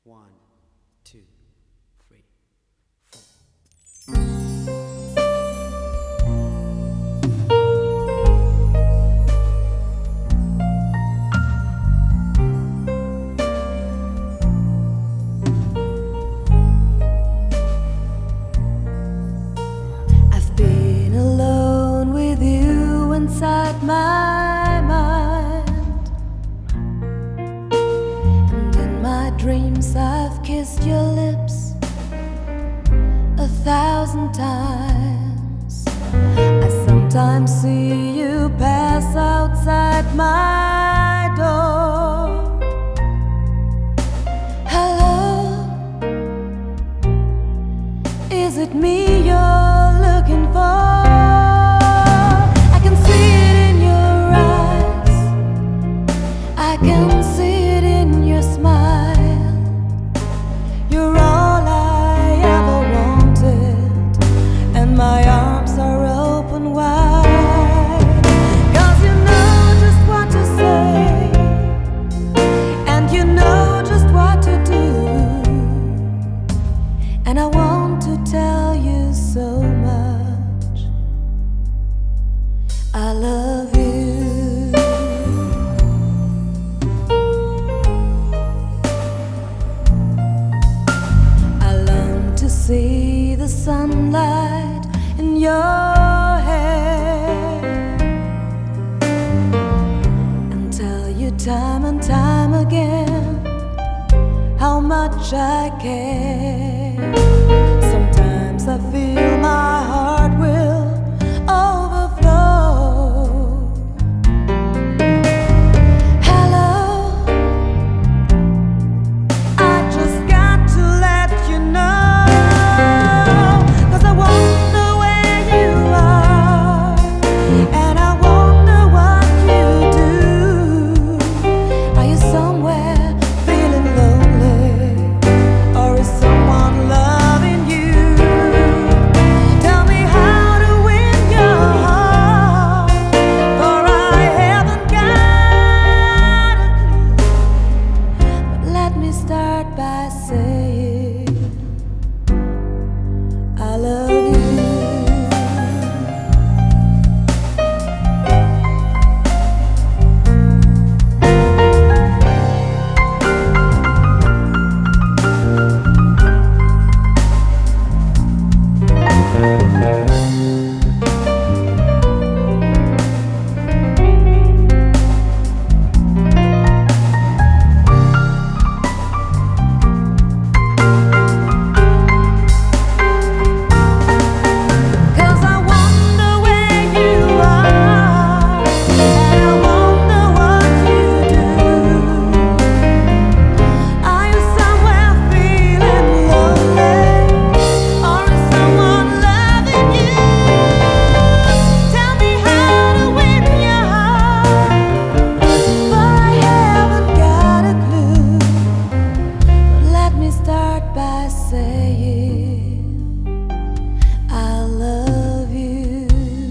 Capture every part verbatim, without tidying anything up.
One, two, three, four. I've been alone with you inside my mind, and in my dreams I've kissed your lips a thousand times. I sometimes see you pass outside my door. Hello, is it me you're looking for? I can see it in your eyes, I can see it in your smile. You're all I ever wanted, and my arms are open wide. 'Cause you know just what to say, and you know just what to do, and I want to tell you so much. I love you. I long to see the sunlight in your hair and tell you time and time again how much I care. Sometimes I feel my heart will overflow. Hello, I just got to let you know, 'cause I wonder where you are, and I wonder what you do. Are you somewhere feeling lonely, or is someone loving you? Tell me how to win your heart, for I haven't got a clue. But let me start by saying I love you. Cause I wonder where you are, and I wonder what you do. Are you somewhere feeling lonely, or is someone loving you? Tell me how to win your heart, for I haven't got a clue. But let me start by saying I love you.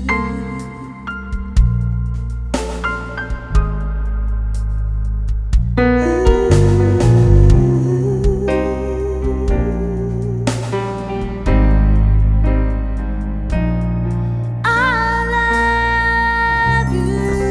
I love you.